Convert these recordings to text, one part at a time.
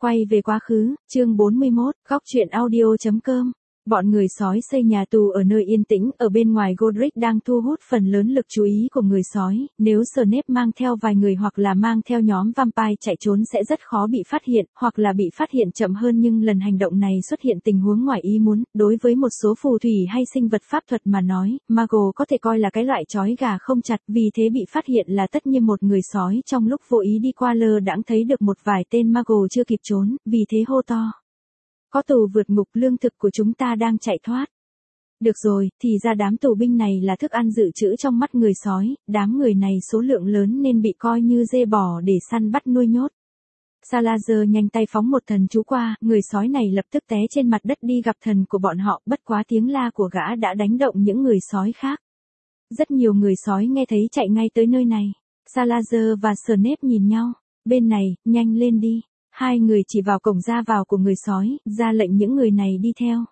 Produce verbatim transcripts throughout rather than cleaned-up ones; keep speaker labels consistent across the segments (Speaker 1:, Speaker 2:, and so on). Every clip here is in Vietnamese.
Speaker 1: Quay về quá khứ, chương bốn mươi mốt, góc truyện audio chấm com. Bọn người sói xây nhà tù ở nơi yên tĩnh, ở bên ngoài Godric đang thu hút phần lớn lực chú ý của người sói, nếu Snape mang theo vài người hoặc là mang theo nhóm vampire chạy trốn sẽ rất khó bị phát hiện, hoặc là bị phát hiện chậm hơn, nhưng lần hành động này xuất hiện tình huống ngoài ý muốn, đối với một số phù thủy hay sinh vật pháp thuật mà nói, Muggle có thể coi là cái loại trói gà không chặt, vì thế bị phát hiện là tất nhiên. Một người sói trong lúc vô ý đi qua lơ đãng thấy được một vài tên Muggle chưa kịp trốn, vì thế hô to. Có tù vượt ngục, lương thực của chúng ta đang chạy thoát. Được rồi, thì ra đám tù binh này là thức ăn dự trữ trong mắt người sói, đám người này số lượng lớn nên bị coi như dê bò để săn bắt nuôi nhốt. Salazar nhanh tay phóng một thần chú qua, người sói này lập tức té trên mặt đất đi gặp thần của bọn họ, bất quá tiếng la của gã đã đánh động những người sói khác. Rất nhiều người sói nghe thấy chạy ngay tới nơi này. Salazar và Snape nhìn nhau, bên này, nhanh lên đi. Hai người chỉ vào cổng ra vào của người sói, ra lệnh những người này đi theo.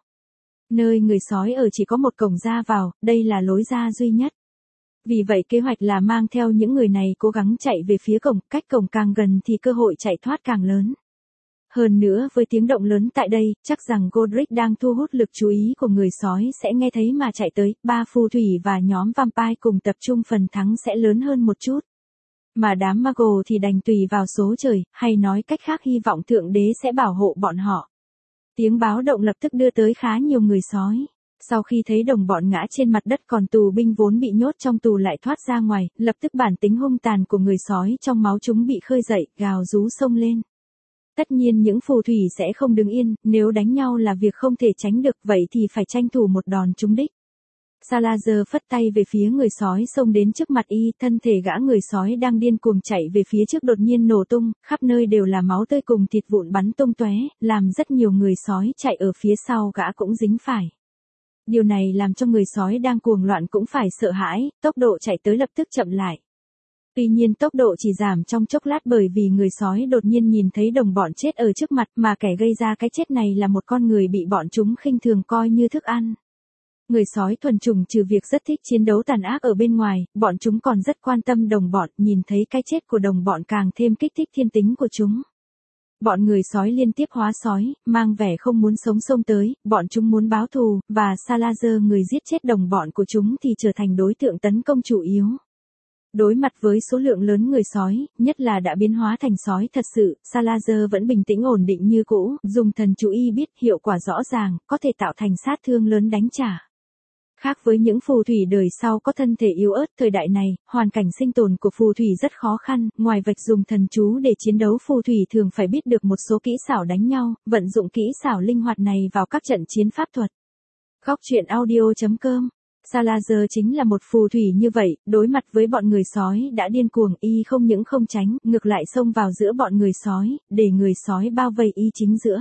Speaker 1: Nơi người sói ở chỉ có một cổng ra vào, đây là lối ra duy nhất. Vì vậy kế hoạch là mang theo những người này cố gắng chạy về phía cổng, cách cổng càng gần thì cơ hội chạy thoát càng lớn. Hơn nữa với tiếng động lớn tại đây, chắc rằng Godric đang thu hút lực chú ý của người sói sẽ nghe thấy mà chạy tới, ba phù thủy và nhóm vampire cùng tập trung, phần thắng sẽ lớn hơn một chút. Mà đám Muggle thì đành tùy vào số trời, hay nói cách khác hy vọng Thượng Đế sẽ bảo hộ bọn họ. Tiếng báo động lập tức đưa tới khá nhiều người sói. Sau khi thấy đồng bọn ngã trên mặt đất, còn tù binh vốn bị nhốt trong tù lại thoát ra ngoài, lập tức bản tính hung tàn của người sói trong máu chúng bị khơi dậy, gào rú xông lên. Tất nhiên những phù thủy sẽ không đứng yên, nếu đánh nhau là việc không thể tránh được, vậy thì phải tranh thủ một đòn trúng đích. Salazar phất tay về phía người sói xông đến trước mặt y, thân thể gã người sói đang điên cuồng chạy về phía trước đột nhiên nổ tung, khắp nơi đều là máu tươi cùng thịt vụn bắn tung tóe, làm rất nhiều người sói chạy ở phía sau gã cũng dính phải. Điều này làm cho người sói đang cuồng loạn cũng phải sợ hãi, tốc độ chạy tới lập tức chậm lại. Tuy nhiên tốc độ chỉ giảm trong chốc lát, bởi vì người sói đột nhiên nhìn thấy đồng bọn chết ở trước mặt, mà kẻ gây ra cái chết này là một con người bị bọn chúng khinh thường coi như thức ăn. Người sói thuần chủng trừ việc rất thích chiến đấu tàn ác ở bên ngoài, bọn chúng còn rất quan tâm đồng bọn, nhìn thấy cái chết của đồng bọn càng thêm kích thích thiên tính của chúng. Bọn người sói liên tiếp hóa sói, mang vẻ không muốn sống xông tới, bọn chúng muốn báo thù, và Salazar, người giết chết đồng bọn của chúng, thì trở thành đối tượng tấn công chủ yếu. Đối mặt với số lượng lớn người sói, nhất là đã biến hóa thành sói thật sự, Salazar vẫn bình tĩnh ổn định như cũ, dùng thần chú y biết hiệu quả rõ ràng, có thể tạo thành sát thương lớn đánh trả. Khác với những phù thủy đời sau có thân thể yếu ớt thời đại này, hoàn cảnh sinh tồn của phù thủy rất khó khăn, ngoài việc dùng thần chú để chiến đấu, phù thủy thường phải biết được một số kỹ xảo đánh nhau, vận dụng kỹ xảo linh hoạt này vào các trận chiến pháp thuật. Góc truyện audio chấm com. Salazar chính là một phù thủy như vậy, đối mặt với bọn người sói đã điên cuồng, y không những không tránh, ngược lại xông vào giữa bọn người sói, để người sói bao vây y chính giữa.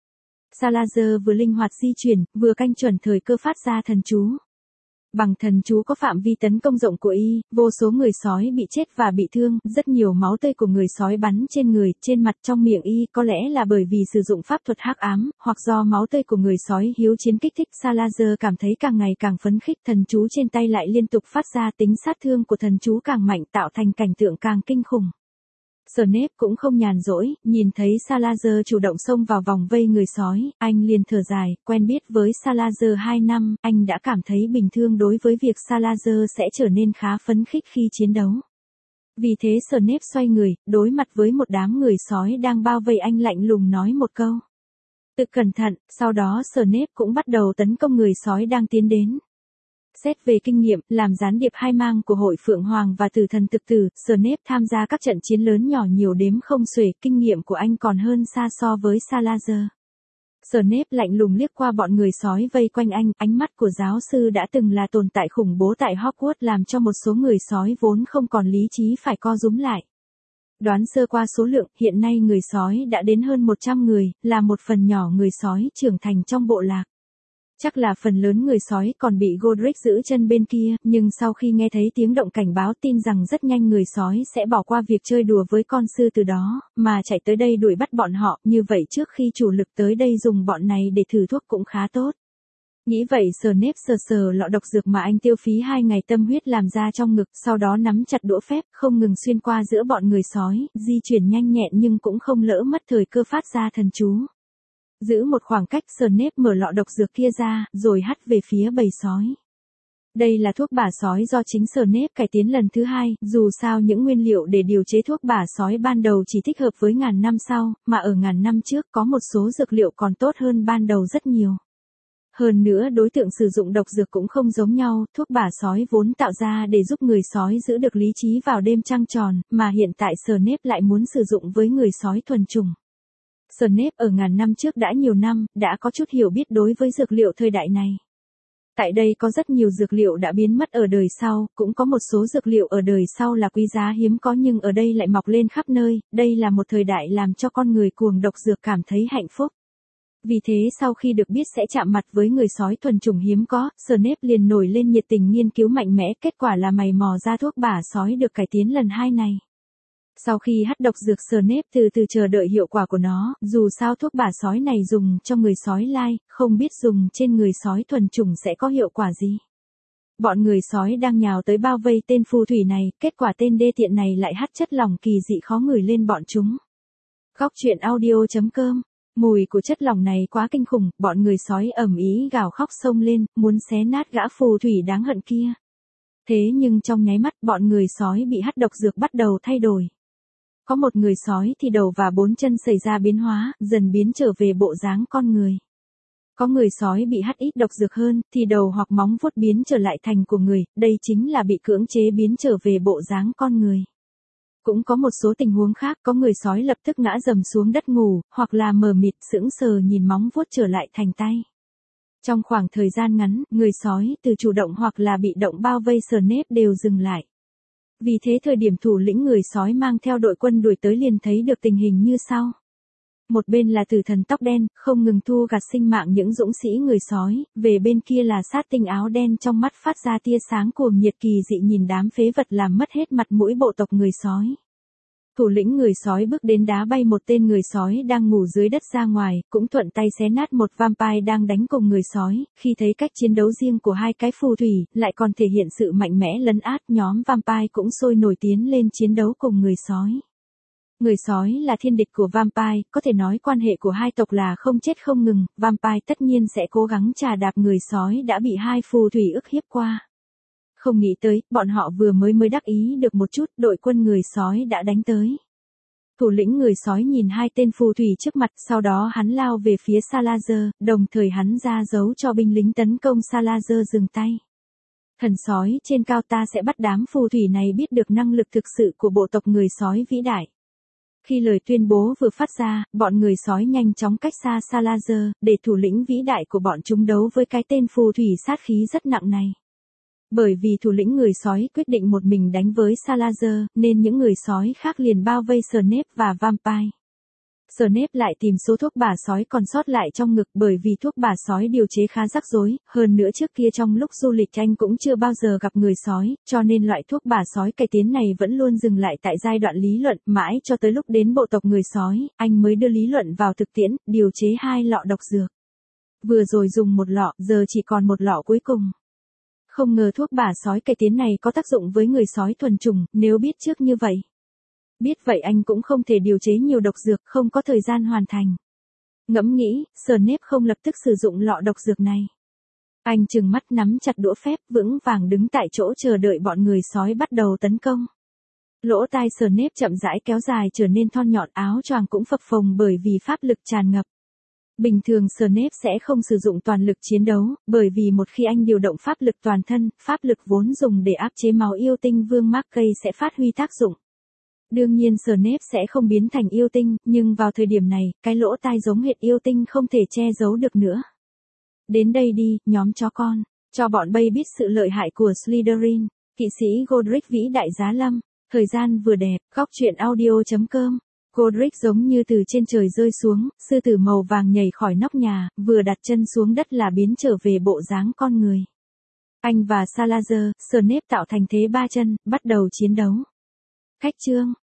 Speaker 1: Salazar vừa linh hoạt di chuyển, vừa canh chuẩn thời cơ phát ra thần chú. Bằng thần chú có phạm vi tấn công rộng của y, vô số người sói bị chết và bị thương, rất nhiều máu tươi của người sói bắn trên người, trên mặt, trong miệng y, có lẽ là bởi vì sử dụng pháp thuật hắc ám, hoặc do máu tươi của người sói hiếu chiến kích thích. Salazar cảm thấy càng ngày càng phấn khích, thần chú trên tay lại liên tục phát ra, tính sát thương của thần chú càng mạnh, tạo thành cảnh tượng càng kinh khủng. Snape cũng không nhàn rỗi, nhìn thấy Salazar chủ động xông vào vòng vây người sói, anh liền thở dài, quen biết với Salazar hai năm, anh đã cảm thấy bình thường đối với việc Salazar sẽ trở nên khá phấn khích khi chiến đấu. Vì thế Snape xoay người, đối mặt với một đám người sói đang bao vây anh, lạnh lùng nói một câu. Tự cẩn thận, sau đó Snape cũng bắt đầu tấn công người sói đang tiến đến. Xét về kinh nghiệm, làm gián điệp hai mang của Hội Phượng Hoàng và Tử Thần Thực Tử, Snape tham gia các trận chiến lớn nhỏ nhiều đếm không xuể, kinh nghiệm của anh còn hơn xa so với Salazar. Snape lạnh lùng liếc qua bọn người sói vây quanh anh, ánh mắt của giáo sư đã từng là tồn tại khủng bố tại Hogwarts làm cho một số người sói vốn không còn lý trí phải co rúm lại. Đoán sơ qua số lượng, hiện nay người sói đã đến hơn một trăm người, là một phần nhỏ người sói trưởng thành trong bộ lạc. Chắc là phần lớn người sói còn bị Godric giữ chân bên kia, nhưng sau khi nghe thấy tiếng động cảnh báo, tin rằng rất nhanh người sói sẽ bỏ qua việc chơi đùa với con sư từ đó, mà chạy tới đây đuổi bắt bọn họ, như vậy trước khi chủ lực tới đây dùng bọn này để thử thuốc cũng khá tốt. Nghĩ vậy Snape sờ sờ lọ độc dược mà anh tiêu phí hai ngày tâm huyết làm ra trong ngực, sau đó nắm chặt đũa phép, không ngừng xuyên qua giữa bọn người sói, di chuyển nhanh nhẹn nhưng cũng không lỡ mất thời cơ phát ra thần chú. Giữ một khoảng cách, Snape mở lọ độc dược kia ra, rồi hắt về phía bầy sói. Đây là thuốc bả sói do chính Snape cải tiến lần thứ hai, dù sao những nguyên liệu để điều chế thuốc bả sói ban đầu chỉ thích hợp với ngàn năm sau, mà ở ngàn năm trước có một số dược liệu còn tốt hơn ban đầu rất nhiều. Hơn nữa đối tượng sử dụng độc dược cũng không giống nhau, thuốc bả sói vốn tạo ra để giúp người sói giữ được lý trí vào đêm trăng tròn, mà hiện tại Snape lại muốn sử dụng với người sói thuần chủng. Snape ở ngàn năm trước đã nhiều năm, đã có chút hiểu biết đối với dược liệu thời đại này. Tại đây có rất nhiều dược liệu đã biến mất ở đời sau, cũng có một số dược liệu ở đời sau là quý giá hiếm có nhưng ở đây lại mọc lên khắp nơi, đây là một thời đại làm cho con người cuồng độc dược cảm thấy hạnh phúc. Vì thế sau khi được biết sẽ chạm mặt với người sói thuần chủng hiếm có, Snape liền nổi lên nhiệt tình nghiên cứu mạnh mẽ, kết quả là mày mò ra thuốc bả sói được cải tiến lần hai này. Sau khi hắt độc dược Snape từ từ chờ đợi hiệu quả của nó, dù sao thuốc bả sói này dùng cho người sói lai, không biết dùng trên người sói thuần chủng sẽ có hiệu quả gì. Bọn người sói đang nhào tới bao vây tên phù thủy này, kết quả tên đê tiện này lại hắt chất lỏng kỳ dị khó ngửi lên bọn chúng. Góc truyện audio chấm com. Mùi của chất lỏng này quá kinh khủng, bọn người sói ầm ĩ gào khóc xông lên, muốn xé nát gã phù thủy đáng hận kia. Thế nhưng trong nháy mắt bọn người sói bị hắt độc dược bắt đầu thay đổi. Có một người sói thì đầu và bốn chân xảy ra biến hóa, dần biến trở về bộ dáng con người. Có người sói bị hắt ít độc dược hơn, thì đầu hoặc móng vuốt biến trở lại thành của người, đây chính là bị cưỡng chế biến trở về bộ dáng con người. Cũng có một số tình huống khác, có người sói lập tức ngã dầm xuống đất ngủ, hoặc là mờ mịt sững sờ nhìn móng vuốt trở lại thành tay. Trong khoảng thời gian ngắn, người sói từ chủ động hoặc là bị động bao vây Snape đều dừng lại. Vì thế thời điểm thủ lĩnh người sói mang theo đội quân đuổi tới liền thấy được tình hình như sau. Một bên là tử thần tóc đen, không ngừng thu gặt sinh mạng những dũng sĩ người sói, về bên kia là sát tinh áo đen trong mắt phát ra tia sáng cuồng nhiệt kỳ dị nhìn đám phế vật làm mất hết mặt mũi bộ tộc người sói. Thủ lĩnh người sói bước đến đá bay một tên người sói đang ngủ dưới đất ra ngoài, cũng thuận tay xé nát một vampire đang đánh cùng người sói, khi thấy cách chiến đấu riêng của hai cái phù thủy, lại còn thể hiện sự mạnh mẽ lấn át, nhóm vampire cũng sôi nổi tiến lên chiến đấu cùng người sói. Người sói là thiên địch của vampire, có thể nói quan hệ của hai tộc là không chết không ngừng, vampire tất nhiên sẽ cố gắng trà đạp người sói đã bị hai phù thủy ức hiếp qua. Không nghĩ tới, bọn họ vừa mới mới đắc ý được một chút, đội quân người sói đã đánh tới. Thủ lĩnh người sói nhìn hai tên phù thủy trước mặt, sau đó hắn lao về phía Salazar, đồng thời hắn ra dấu cho binh lính tấn công Salazar dừng tay. Thần sói trên cao, ta sẽ bắt đám phù thủy này biết được năng lực thực sự của bộ tộc người sói vĩ đại. Khi lời tuyên bố vừa phát ra, bọn người sói nhanh chóng cách xa Salazar, để thủ lĩnh vĩ đại của bọn chúng đấu với cái tên phù thủy sát khí rất nặng này. Bởi vì thủ lĩnh người sói quyết định một mình đánh với Salazar, nên những người sói khác liền bao vây Snape và vampire. Snape lại tìm số thuốc bả sói còn sót lại trong ngực, bởi vì thuốc bả sói điều chế khá rắc rối, hơn nữa trước kia trong lúc du lịch anh cũng chưa bao giờ gặp người sói, cho nên loại thuốc bả sói cải tiến này vẫn luôn dừng lại tại giai đoạn lý luận, mãi cho tới lúc đến bộ tộc người sói, anh mới đưa lý luận vào thực tiễn, điều chế hai lọ độc dược. Vừa rồi dùng một lọ, giờ chỉ còn một lọ cuối cùng. Không ngờ thuốc bả sói cải tiến này có tác dụng với người sói thuần chủng, nếu biết trước như vậy. Biết vậy anh cũng không thể điều chế nhiều độc dược, không có thời gian hoàn thành. Ngẫm nghĩ, Snape không lập tức sử dụng lọ độc dược này. Anh trừng mắt nắm chặt đũa phép, vững vàng đứng tại chỗ chờ đợi bọn người sói bắt đầu tấn công. Lỗ tai Snape chậm rãi kéo dài trở nên thon nhọn, áo choàng cũng phập phồng bởi vì pháp lực tràn ngập. Bình thường Snape sẽ không sử dụng toàn lực chiến đấu, bởi vì một khi anh điều động pháp lực toàn thân, pháp lực vốn dùng để áp chế máu yêu tinh Vương Markay sẽ phát huy tác dụng. Đương nhiên Snape sẽ không biến thành yêu tinh, nhưng vào thời điểm này, cái lỗ tai giống hệt yêu tinh không thể che giấu được nữa. Đến đây đi, nhóm chó con, cho bọn bay biết sự lợi hại của Slytherin, kỵ sĩ Godric vĩ đại giá lâm, thời gian vừa đẹp, góc truyện audio chấm com. Godric giống như từ trên trời rơi xuống, sư tử màu vàng nhảy khỏi nóc nhà, vừa đặt chân xuống đất là biến trở về bộ dáng con người. Anh và Salazar, Snape tạo thành thế ba chân, bắt đầu chiến đấu. Khách chương